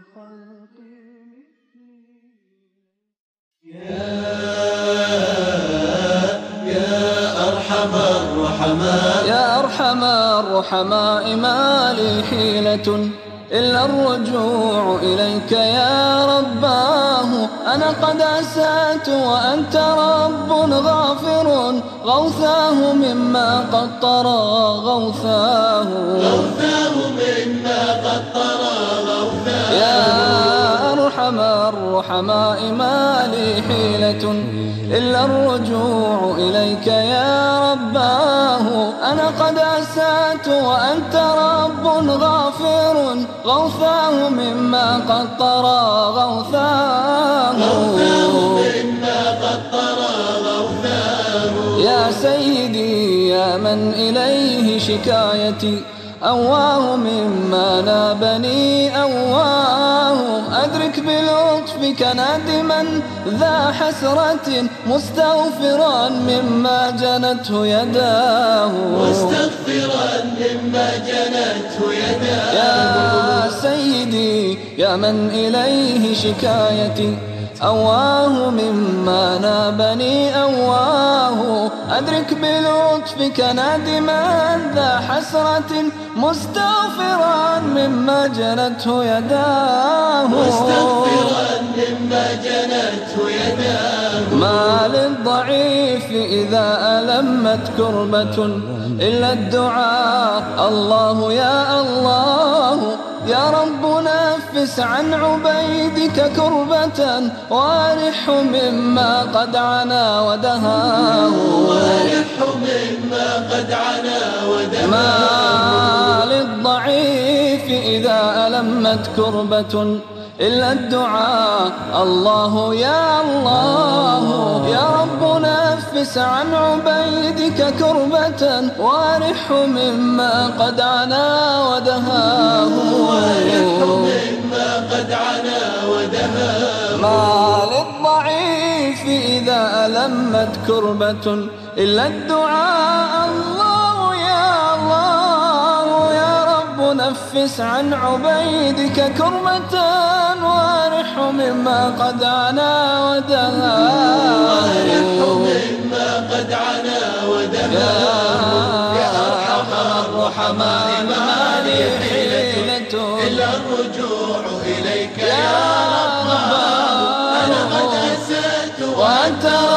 يا أرحم الرحماء ما لي حيلة إلا الرجوع إليك يا رباه. أنا قد أسأت وأنت رب غافر، غوثاه مما قد طرى غوثاه مما قد طرى غوثاه. يا أرحم الرحماء ما لي حيلة إلا الرجوع إليك يا رباه. أنا قد أسأت وأنت رب غافر، غوثاه مما قد طرى غوثاه مما قد طرى غوثاه. يا سيدي يا من إليه شكايتي، أواه مما نابني أواه. أدرك بلطفك نادما ذا حسرة، مستغفرا مما جنته يداه مستغفرا مما جنته يداه. يا سيدي يا من إليه شكايتي، أواه مما نابني أواه. أدرك بلطفك نادما ذا حسرة، مستغفرا مما جنته يداه مستغفرا مما جنته يداه. ما للضعيف إذا ألمت كربة إلا الدعاء، الله يا الله. يا رب نفس عن عبيدك كربة، وارح مما قد عنا ودهاه مما قد عنا ودهاه. ما للضعيف إذا ألمت كربة إلا الدعاء، الله يا الله. يا رب نفس عن عبيدك كربة، وارح مما قد عنا ودهاه مما قد عنا ودهاه. ما للضعيف إذا ألمت كربة إلا الدعاء، الله يا الله. يا رب نفس عن عبيدك كربة، وارح مما قد عنا ودهاه مما قد عنا ودهاه. يا أرحم الرحماء ما لي حيلة إلا الرجوع إليك يا رب. أنا قد أسأت وأنت